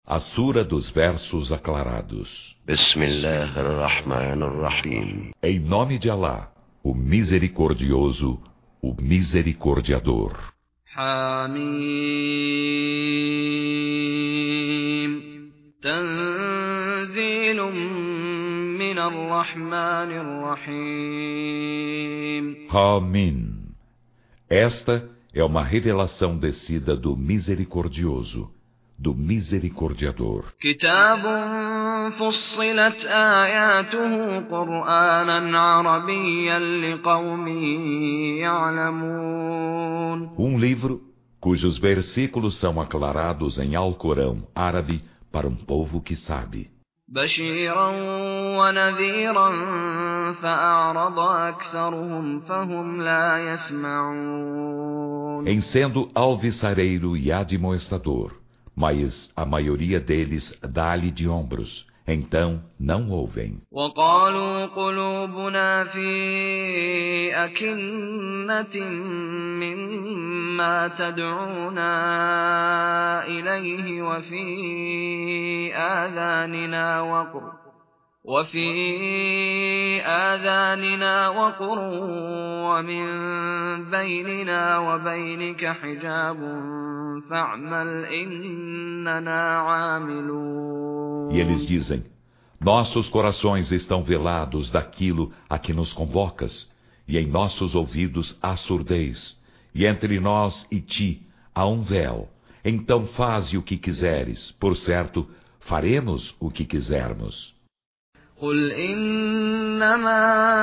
A Sura dos Versos Aclarados. Bismillahirrahmanirrahim. Em nome de Alá, o Misericordioso, o Misericordiador. Hamim. Tanzilun minar Rahmanir Rahim. Hamim. Esta é uma revelação descida do Misericordioso, do Misericordiador. Kitabun fussilat ayatuhu Qur'anan Arabiyyan liqawmin ya'lamun. Um livro cujos versículos são aclarados em Alcorão árabe para um povo que sabe. Bashiran wa nadhiran fa'arada aktharuhum fahum la yasma'un. Em sendo alvissareiro e admoestador, mas a maioria deles dá-lhe de ombros, então não ouvem. وَقَالُوا قُلُوبُنَا فِي أَكِنَّةٍ مِّمَّا تَدْعُونَا إِلَيْهِ وفي آذاننا وقر ومن بيننا وبينك حجاب فاعمل إننا عاملون. E eles dizem: nossos corações estão velados daquilo a que nos convocas, e em nossos ouvidos há surdez, e entre nós e ti há um véu. Então faze o que quiseres, por certo, faremos o que quisermos. قل إنما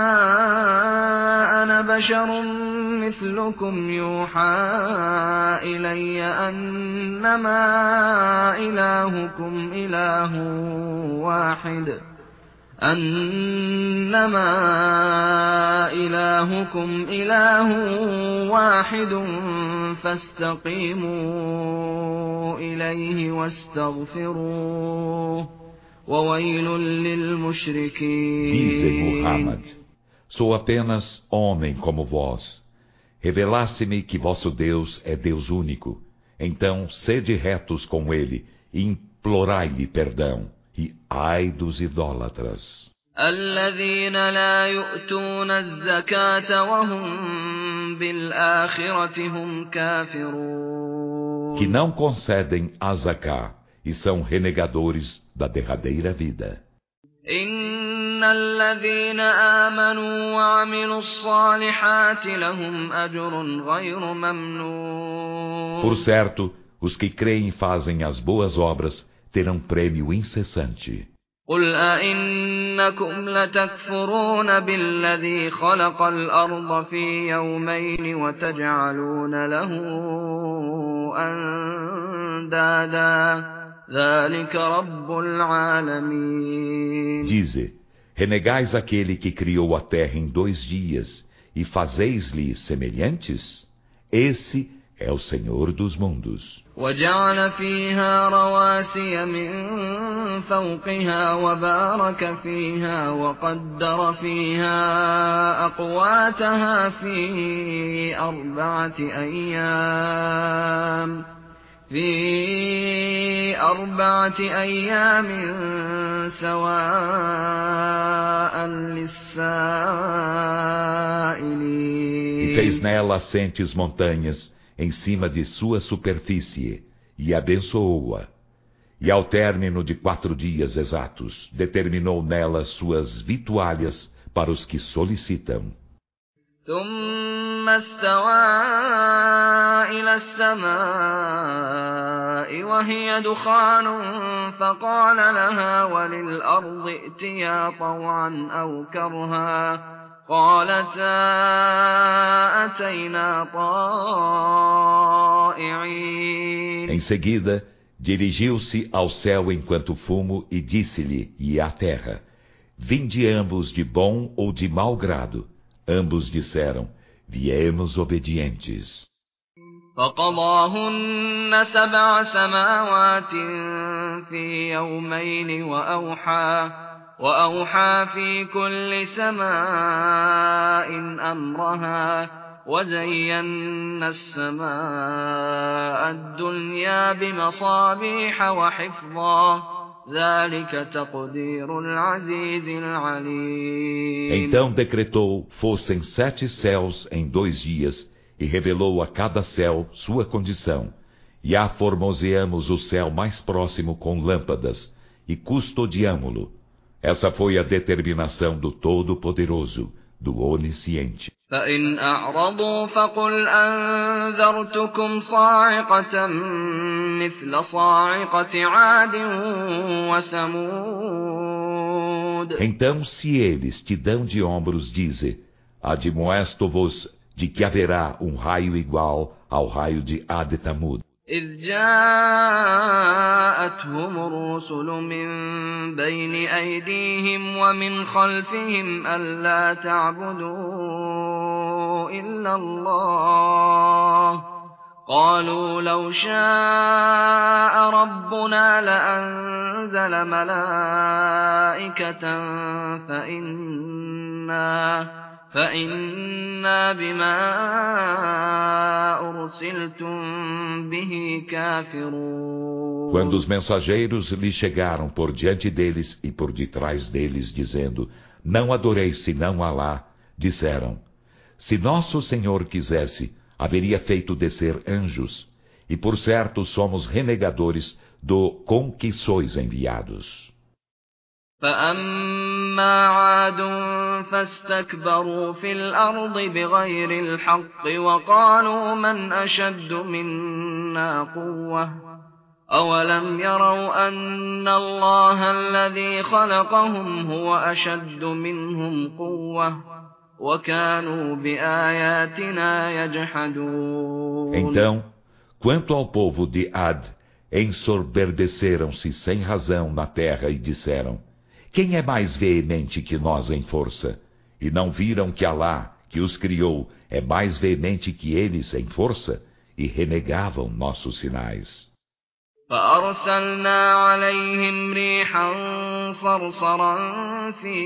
أنا بشر مثلكم يوحى إلي أنما إلهكم إله واحد فاستقيموا إليه واستغفروه Dize, Muhammad, sou apenas homem como vós. Revelasse-me que vosso Deus é Deus único. Então, sede retos com ele e implorai-lhe perdão. E ai dos idólatras. الذين لا يؤتون الزكاة وهم بالآخرة هم كافرون. Que não concedem a zaká e são renegadores da derradeira vida. إن الذين آمنوا وعملوا الصالحات لهم أجر غير ممنون. Por certo, os que creem e fazem as boas obras terão prêmio incessante. قل أئنكم لتكفرون بالذي خلق الأرض في يومين وتجعلون له أندادا ذلك رب العالمين. Dize, renegais aquele que criou a terra em 2 dias e fazeis-lhe semelhantes? Esse é o Senhor dos mundos. وجعل فيها رواسي من فوقها وبارك فيها وقدر فيها أقواتها في أربعة أيام سواء للسائلين. E fez nela assentes montanhas em cima de sua superfície, e abençoou-a. E ao término de 4 dias exatos, determinou nela suas vitualhas para os que solicitam. ثم استوى إلى السماء وهي دخان فقال لها وللأرض ائتيا طوعا أو كرها قالتا أتينا طائعين. Em seguida, dirigiu-se ao céu enquanto fumo e disse-lhe e à terra: vinde ambos de bom ou de mau grado. Ambos disseram: viemos obedientes. فقضاهن 7 سماوات في يومين وأوحى في كل سماء أمرها وزينا السماء الدنيا بمصابيح وحفظا ذلك تقدير العزيز العليم. Então decretou fossem 7 céus em 2 dias e revelou a cada céu sua condição. E aformoseamos o céu mais próximo com lâmpadas e custodiamo-lo. Essa foi a determinação do Todo-Poderoso, do Onisciente. فإن أعرضوا فقل أنذرتكم صاعقة مثل صاعقة عاد وثمود. Então, se eles te dão de ombros, dize: admoesto-vos de que haverá um raio igual ao raio de Ad e Tamud. إذ جاءتهم الرسل من بين أيديهم ومن خلفهم ألا تعبدوا إلا الله قالوا لو شاء ربنا لأنزل ملائكة فإنا بما أرسلتم به كافرون. Quando os mensageiros lhe chegaram por diante deles e por detrás deles, dizendo: não adoreis senão Alá, disseram: se nosso Senhor quisesse, haveria feito descer anjos, e por certo somos renegadores do com que sois enviados. فأما عاد فاستكبروا في الأرض بغير الحق وقالوا من أشد منا قوة أولم يروا أن الله الذي خلقهم هو أشد منهم قوة وكانوا بآياتنا يجحدون. Então, quanto ao povo de Ad, ensoberbeceram-se sem razão na terra e disseram: quem é mais veemente que nós em força? E não viram que Alá, que os criou, é mais veemente que eles em força? E renegavam nossos sinais. فأرسلنا عليهم ريحا صرصرا في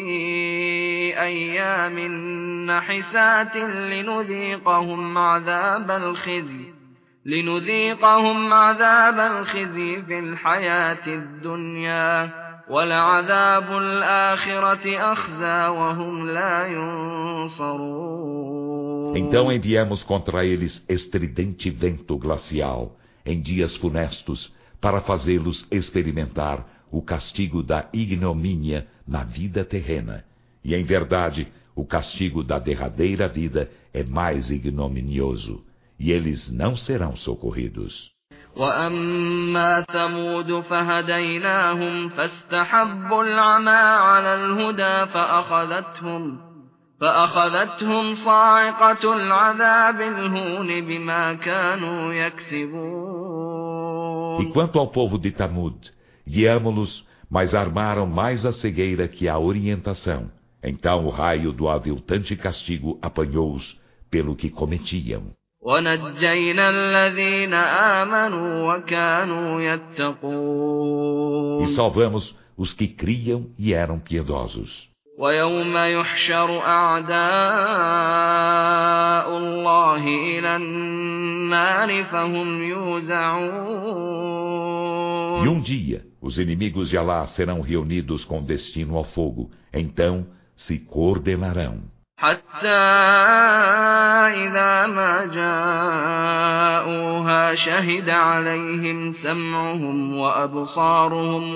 أيام نحسات لنذيقهم عذاب الخزي في الحياة الدنيا ولعذاب الآخرة أخزى وهم لا ينصرون. Então enviamos contra eles estridente vento glacial em dias funestos para fazê-los experimentar o castigo da ignomínia na vida terrena. E em verdade, o castigo da derradeira vida é mais ignominioso, e eles não serão socorridos. وأما ثمود فهديناهم فاستحبوا العمى على الهدى فأخذتهم صاعقة العذاب الهون بما كانوا يكسبون. E quanto ao povo de Tamud, guiamo-los, mas armaram mais a cegueira que a orientação. Então o raio do aviltante castigo apanhou-os pelo que cometiam. ونجينا الذين آمنوا وكانوا يتقون. E salvamos os que criam e eram piedosos. ويوم يحشر أعداء الله إلى النار فهم يوزعون. E um dia, os inimigos de Alá serão reunidos com destino ao fogo, então se coordenarão. حتى إذا ما جاءوها شهد عليهم سمعهم وأبصارهم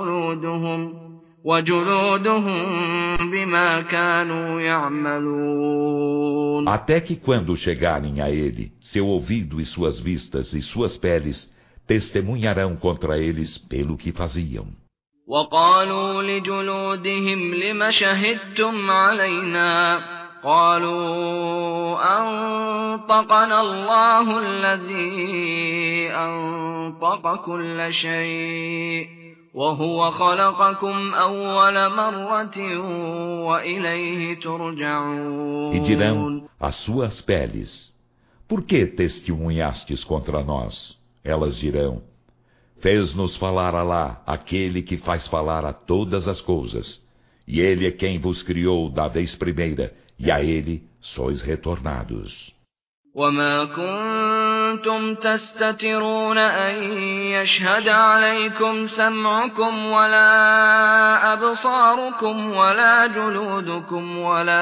وجلودهم بما كانوا يعملون. Até que quando chegarem a ele, seu ouvido e suas vistas e suas peles testemunharão contra eles pelo que faziam. وقالوا لجلودهم لم شهدتم علينا قالوا أنطقنا الله الذي أنطق كل شيء وهو خلقكم أول مرة وإليه ترجعون. E dirão às suas peles: por que testemunhastes contra nós? Elas dirão: fez-nos falar Alá, aquele que faz falar a todas as coisas. E ele é quem vos criou da vez primeira, e a ele sois retornados. وما كنتم تستترون أن يشهد عليكم سمعكم ولا أبصاركم ولا جلودكم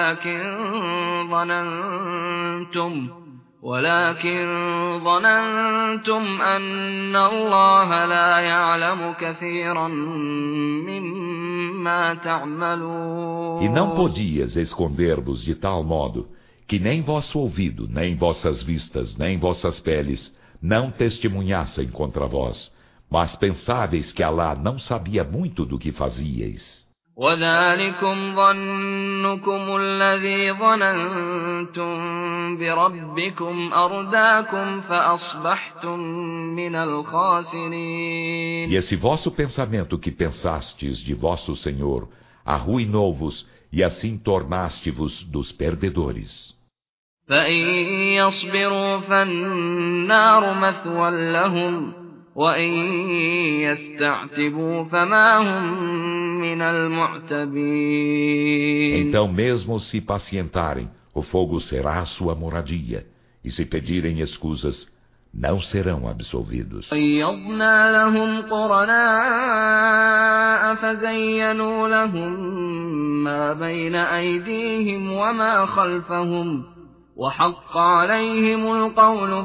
ولكن ظننتم أن الله لا يعلم كثيرا مما تعملون. E não podias esconder-vos de tal modo que nem vosso ouvido, nem vossas vistas, nem vossas peles não testemunhassem contra vós, mas pensáveis que Alá não sabia muito do que fazíeis. وذلكم ظنكم الذي ظننتم بربكم أرداكم فأصبحتم من الخاسرين. E esse vosso pensamento que pensastes de vosso Senhor arruinou-vos e assim tornaste-vos dos perdedores. فإن يصبروا فالنار مثوى لهم وإن يستعتبوا فما هم من المعتبين. Então mesmo se pacientarem, o fogo será a sua moradia, e se pedirem escusas, não serão absolvidos. قَيَّضْنَا لَهُمْ قُرَنَاءَ فَزَيَّنُوا لَهُم مَّا بَيْنَ أَيْدِيهِمْ وَمَا خَلْفَهُمْ وَحَقَّ عَلَيْهِمُ الْقَوْلُ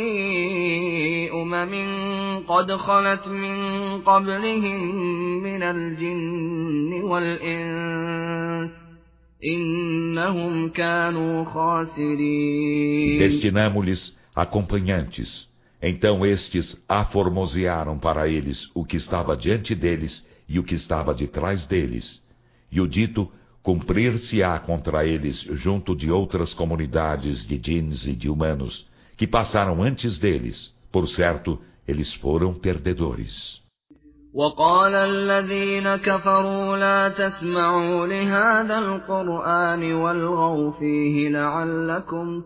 فِي قَدْ خَلَتْ مِن قَبْلِهِم مِّنَ الْجِنِّ وَالْإِنسِ إِنَّهُمْ كَانُوا خَاسِرِينَ. Destinamo-lhes acompanhantes. Então estes aformosearam para eles o que estava diante deles e o que estava de trás deles. E o dito cumprir-se-á contra eles junto de outras comunidades de djinns e de humanos, que passaram antes deles. Por certo, eles foram perdedores. وقال الذين كفروا لا تسمعوا لهذا القرآن والغوا فيه لعلكم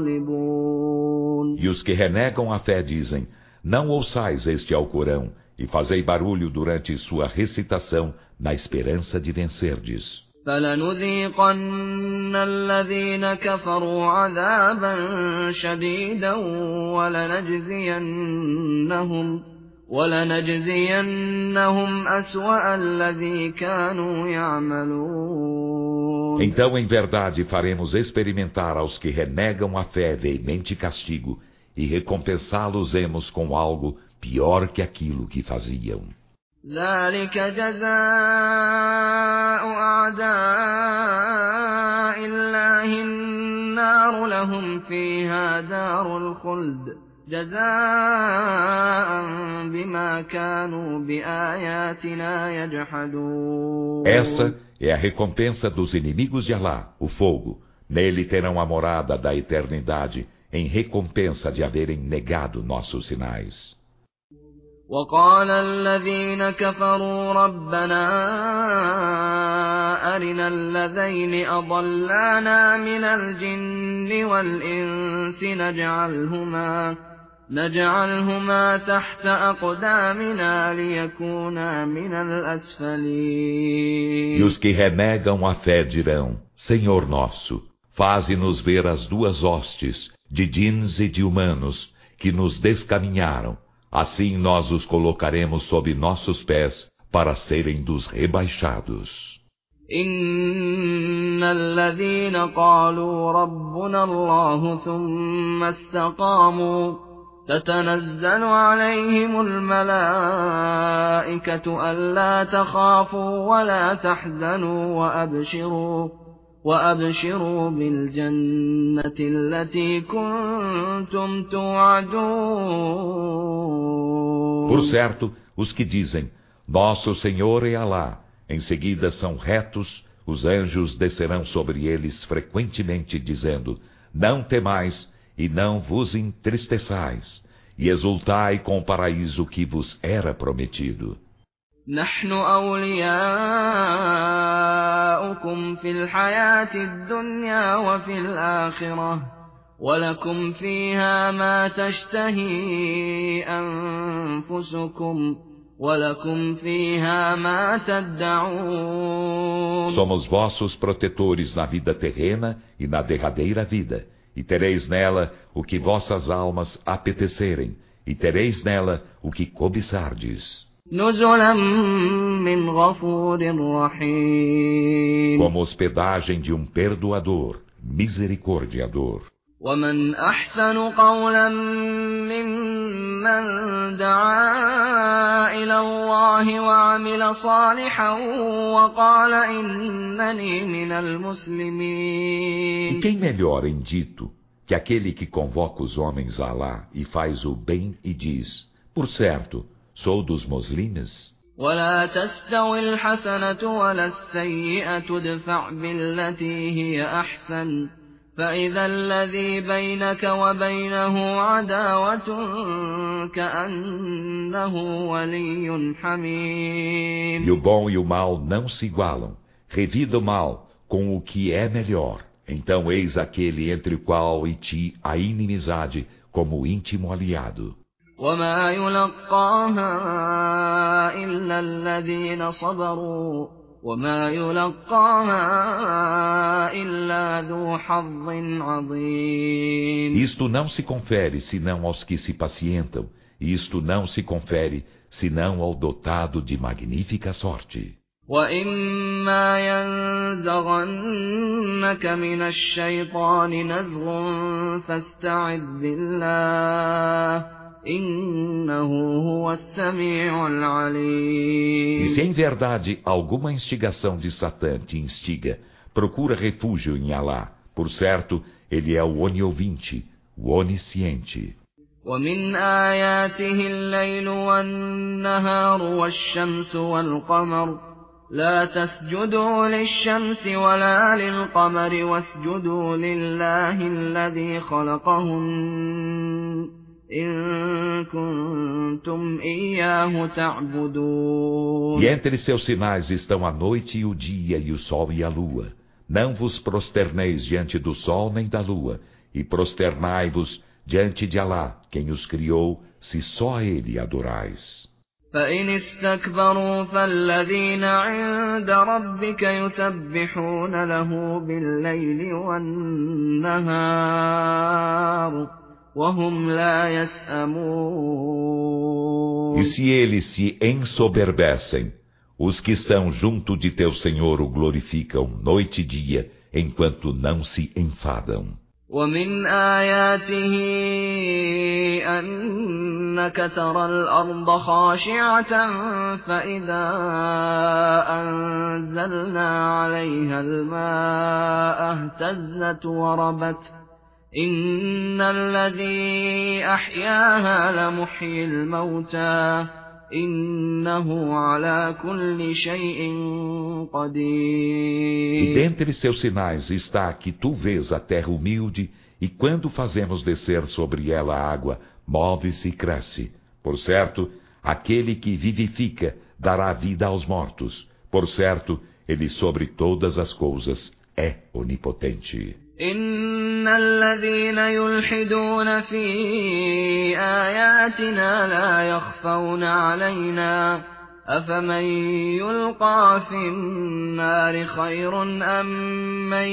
تغلبون. E os que renegam a fé dizem, não ouçais este Alcorão e fazei barulho durante sua recitação na esperança de vencerdes. فلنذيقن الذين كفروا عذابا شديدا ولنجزينهم أسوأ الذي كانوا يعملون. Então em verdade faremos experimentar aos que renegam a fé veemente castigo e recompensá-los-emos com algo pior que aquilo que faziam. ذلك جزاء أعداء الله النار لهم فيها دار الخلد جزاء بما كانوا بآياتنا يجحدون. Essa é a recompensa dos inimigos de Alá, o fogo. Nele terão a morada da eternidade, em recompensa de haverem negado nossos sinais. وقال الذين كفروا ربنا أرنا الذين أضلانا من الجن والإنس نجعلهما تحت أقدامنا ليكونا من الأسفلين. E os que renegam a fé dirão, Senhor nosso, faze-nos ver as duas hostes, de djinns e de humanos, que nos descaminharam. Assim nós os colocaremos sob nossos pés para serem dos rebaixados. إن الذين قالوا ربنا الله ثم استقاموا تتنزل عليهم الملائكة ألا تخافوا ولا تحزنوا وأبشروا بالجنة التي كنتم توعدون. Por certo, os que dizem, Nosso Senhor é Alá, em seguida são retos, os anjos descerão sobre eles frequentemente, dizendo, Não temais e não vos entristeçais, e exultai com o paraíso que vos era prometido. نحن أولياؤكم في الحياة الدنيا وفي الآخرة ولكم فيها ما تشتهي أنفسكم ولكم فيها ما تدعون. Somos vossos protetores na vida terrena e na derradeira vida, e tereis nela o que vossas almas apetecerem, e tereis nela o que cobiçardes. نزلا من غفور رحيم. Como hospedagem de um perdoador, misericordiador. ومن أحسن قولا ممن دعا إلى الله وعمل صالحا وقال إنني من E المسلمين. quem melhor em dito que aquele que convoca os homens a Alá e faz o bem e diz, por certo, sou dos muslimes? ولا تستوي الحسنة ولا السيئة ادفع بالتي هي أحسن فإذا الذي بينك وبينه عداوة كأنه ولي حميم. E o bom e o mal não se igualam. Revida o mal com o que é melhor. Então eis aquele entre o qual e ti há inimizade como íntimo aliado. وما يلقاها إلا الذين صبروا وما يلقاها إلا ذو حظ عظيم. Isto não se confere senão aos que se pacientam, e isto não se confere senão ao dotado de magnífica sorte. وإما ينزغنك من الشيطان نزغ فاستعذ بالله إنه هو السميع E العليم. se em verdade alguma instigação de Satã te instiga, procura refúgio em Alá. Por certo, ele é o oniovinte, o onisciente. ومن آياته الليل والنهار والشمس والقمر لا تسجدوا للشمس ولا للقمر واسجدوا لله الذي خلقهن إن كنتم إياه تعبدون. E entre seus sinais estão a noite e o dia e o sol e a lua. Não vos prosterneis diante do sol nem da lua, e prosternai-vos diante de Alá, quem os criou, se só a ele adorais. فإن استكبروا فالذين عند ربك يسبحون له بالليل والنهار وهم لا يسأمون. E se eles se ensoberbecem, os que estão junto de teu Senhor o glorificam noite e dia, enquanto não se enfadam. ومن آياته أنك ترى الأرض خاشعة فإذا أنزلنا عليها الماء اهتزت وربت إن الذي أحياها لمحيي الموتى إنه على كل شيء E قدير. dentre seus sinais está que tu vês a terra humilde, e quando fazemos descer sobre ela a água, move-se e cresce. Por certo, aquele que vivifica dará vida aos mortos. Por certo, ele sobre todas as coisas é onipotente. إن الذين يلحدون في آياتنا لا يخفون علينا أفمن يلقى في النار خير أم من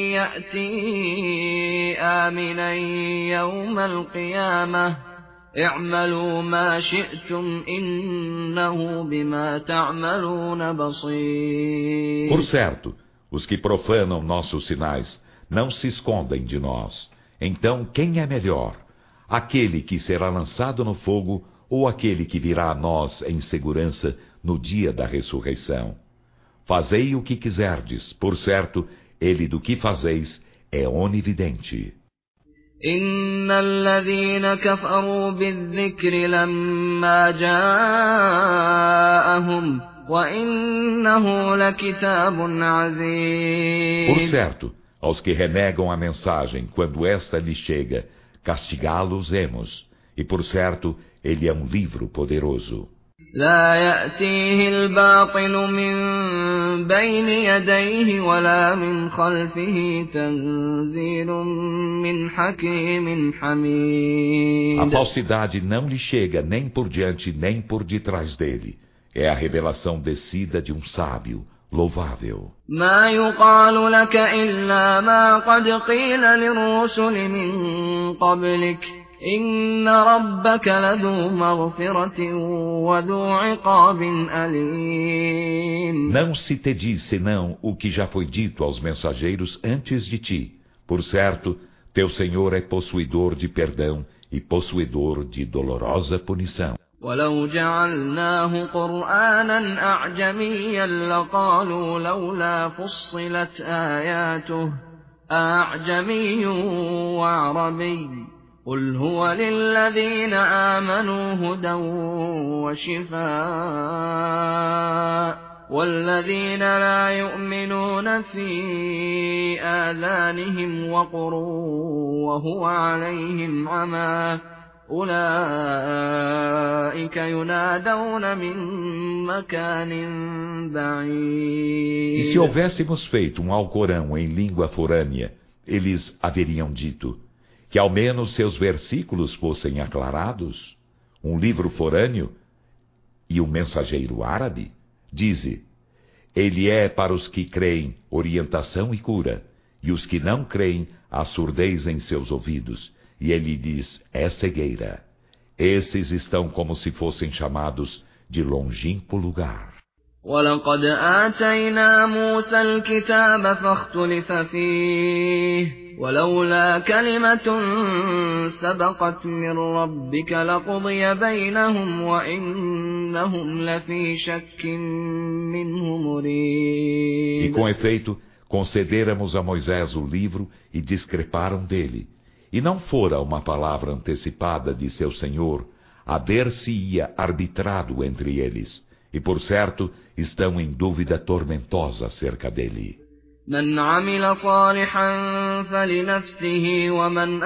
يأتي آمنا يوم القيامة اعملوا ما شئتم إنه بما تعملون بصير. Por certo, os que profanam nossos sinais não se escondem de nós. Então, quem é melhor? Aquele que será lançado no fogo ou aquele que virá a nós em segurança no dia da ressurreição? Fazei o que quiserdes, por certo, ele do que fazeis é onividente. إن الذين كفروا بالذكر لما جاءهم وإنه لكتاب عزيز. Por certo, aos que renegam a mensagem quando esta lhes chega, castigá-los-emos. E por certo, ele é um livro poderoso. لا يأتيه الباطل من بين يديه ولا من خلفه تنزيل من حكيم A حميد. falsidade não lhe chega nem por diante nem por detrás dele. É a revelação descida de um sábio, louvável. ما يقال لك إلا ما قد قيل للرسل من قبلك إن ربك لذو مغفرة وذو عقاب أليم. Não se te diz senão o que já foi dito aos mensageiros antes de ti. Por certo, teu Senhor é possuidor de perdão e possuidor de dolorosa punição. ولو جعلناه قرآنا أعجميا لقالوا لولا فصلت آياته أعجمي وعربي قل هو للذين آمنوا هدى وشفاء والذين لا يؤمنون في آذانهم وقر وهو عليهم عمى أولئك ينادون من مكان بعيد. E se houvéssemos feito um Alcorão em língua forânea, eles haveriam dito que ao menos seus versículos fossem aclarados, um livro forâneo e um mensageiro árabe. Dize, ele é para os que creem orientação e cura, e os que não creem a surdez em seus ouvidos, e ele diz, é cegueira. Esses estão como se fossem chamados de longínquo lugar. وَلَقَدْ آتَيْنَا مُوسَى الْكِتَابَ فَاخْتُلِفَ فِيهِ وَلَوْلَا كَلِمَةٌ سَبَقَتْ مِنْ رَبِّكَ لَقُضِيَ بَيْنَهُمْ وَإِنَّهُمْ لَفِي شَكٍّ مِّنْهُ مُرِيبٍ. E com efeito, concederamos a Moisés o livro e discreparam dele. E não fora uma palavra antecipada de seu Senhor, haver-se-ia arbitrado entre eles. E por certo, estão em dúvida tormentosa acerca dele. من عمل صالحا فلنفسه ومن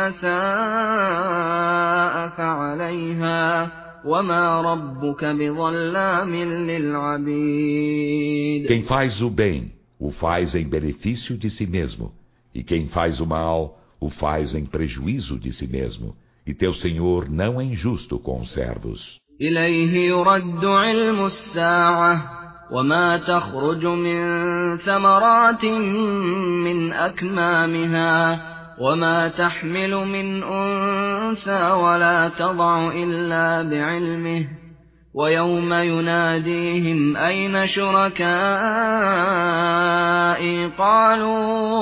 أساء فعليها وما ربك بظلام للعبيد. Quem faz o bem, o faz em benefício de si mesmo. E quem faz o mal, o faz em prejuízo de si mesmo. E teu Senhor não é injusto com os servos. إليه يرد علم الساعة وما تخرج من ثمرات من أكمامها وما تحمل من أنثى ولا تضع إلا بعلمه ويوم يناديهم أين شركائي قالوا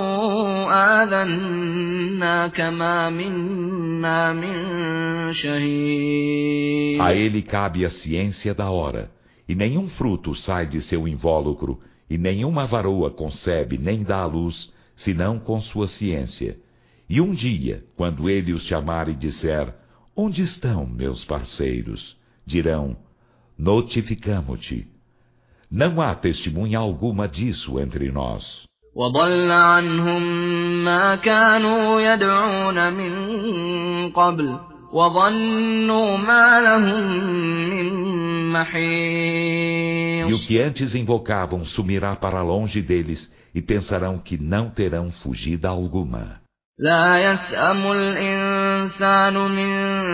آذناك ما منا من شهيد. A ele cabe a ciência da hora, e nenhum fruto sai de seu invólucro, e nenhuma varoa concebe nem dá à luz, senão com sua ciência. E um dia, quando ele os chamar e disser, onde estão meus parceiros? Dirão, notificamo-te. Não há testemunha alguma disso entre nós. وضل عنهم ما كانوا يدعون من قبل وظنوا ما لهم من محيص. E o que antes invocavam sumirá para longe deles e pensarão que não terão fugida alguma. لا يسأم الإنسان من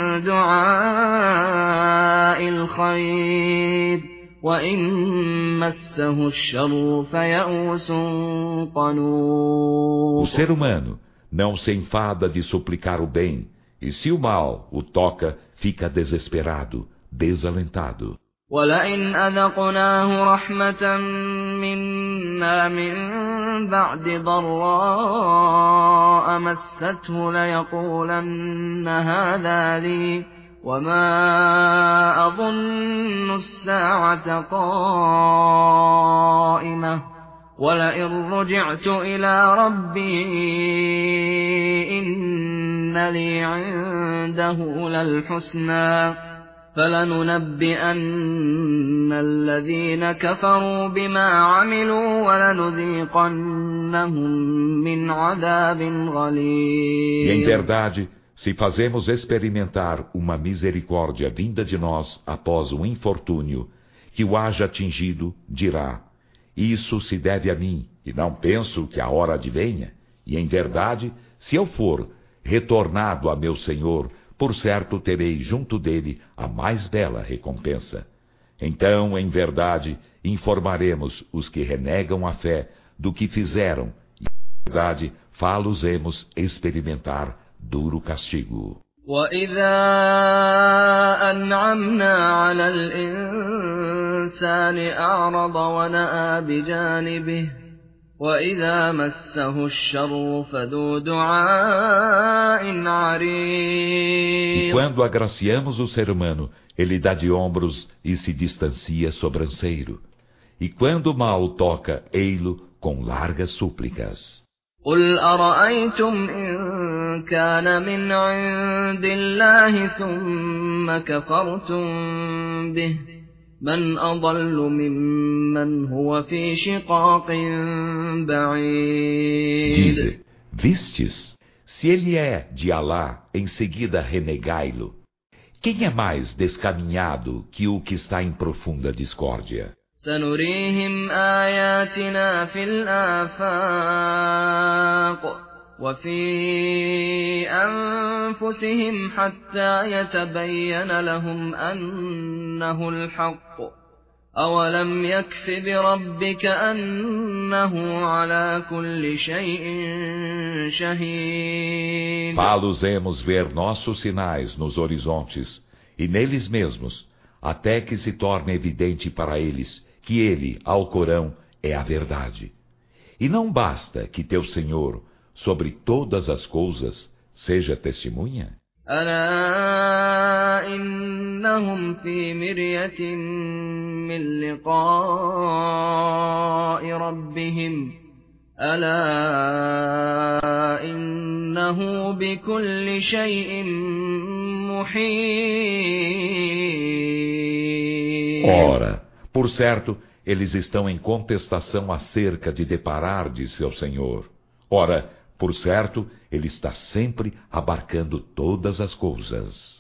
دعاء الخير وإن مسه الشر فيئوس قنوط. O ser humano não se enfada de suplicar o bem, e se o mal o toca, fica desesperado, desalentado. وَلَئِنْ أَذَقْنَاهُ رَحْمَةً مِنَّا مِنْ بَعْدِ ضَرَّاءَ مَسَّتْهُ لَيَقُولَنَّ هَذَا لِي وَمَا أَظُنُّ السَّاعَةَ قَائِمَةً وَلَئِنْ رُجِعْتُ إِلَى رَبِّي إِنَّ لِي عِندَهُ لَلْحُسْنَى فَلَنُنَبِّئَنَّ الَّذِينَ كَفَرُوا بِمَا عَمِلُوا وَلَنُذِيقَنَّهُم مِّنْ عَذَابٍ غَلِيظٍ. E em verdade, se fazemos experimentar uma misericórdia vinda de nós após um infortúnio, que o haja atingido, dirá, isso se deve a mim, e não penso que a hora advenha. E em verdade, se eu for retornado a meu Senhor, por certo terei junto dele a mais bela recompensa. Então, em verdade, informaremos os que renegam a fé do que fizeram, e, em verdade, fá-los-emos experimentar duro castigo. وَإِذَا أَنْعَمْنَا عَلَى الْإِنسَانِ أَعْرَضَ وَنَأَىٰ بِجَانِبِهِ وَإِذَا مَسَّهُ الشَّرُّ فَذُو دُعَاءٍ E عَرِيضٍ. quando agraciamos o ser humano, ele dá de ombros e se distancia sobranceiro. E quando o mal toca, ei-lo com largas súplicas. قُلْ أَرَأَيْتُمْ إِن كَانَ مِنْ عِندِ اللَّهِ ثُمَّ كَفَرْتُم بِهِ مَنْ أَضَلُّ مِمَّنْ هُوَ فِي شِقَاقٍ بَعِيدٍ. Dize, vistes, se ele é de Alá, em seguida renegai-lo. Quem é mais descaminhado que o que está em profunda discórdia? سَنُرِيهِمْ آيَاتِنَا فِي الْآفَاقِ وَفِي أَنفُسِهِمْ حَتَّى يَتَبَيَّنَ لَهُمْ أَنَّهُ الْحَقُّ أَوَلَمْ يَكْفِ بِرَبِّكَ أَنَّهُ عَلَى كُلِّ شَيْءٍ شَهِيدٌ. Fá-los-emos ver nossos sinais nos horizontes e neles mesmos, até que se torne evidente para eles que ele, Alcorão, é a verdade. E não basta que teu Senhor, sobre todas as coisas, seja testemunha? أَلَا إِنَّهُمْ فِي مِرْيَةٍ مِّن لِّقَاءِ رَبِّهِمْ أَلَا إِنَّهُ بِكُلِّ شَيْءٍ مُحِيطٌ. Ora, por certo, eles estão em contestação acerca de deparar de seu Senhor. Ora, por certo, ele está sempre abarcando todas as coisas.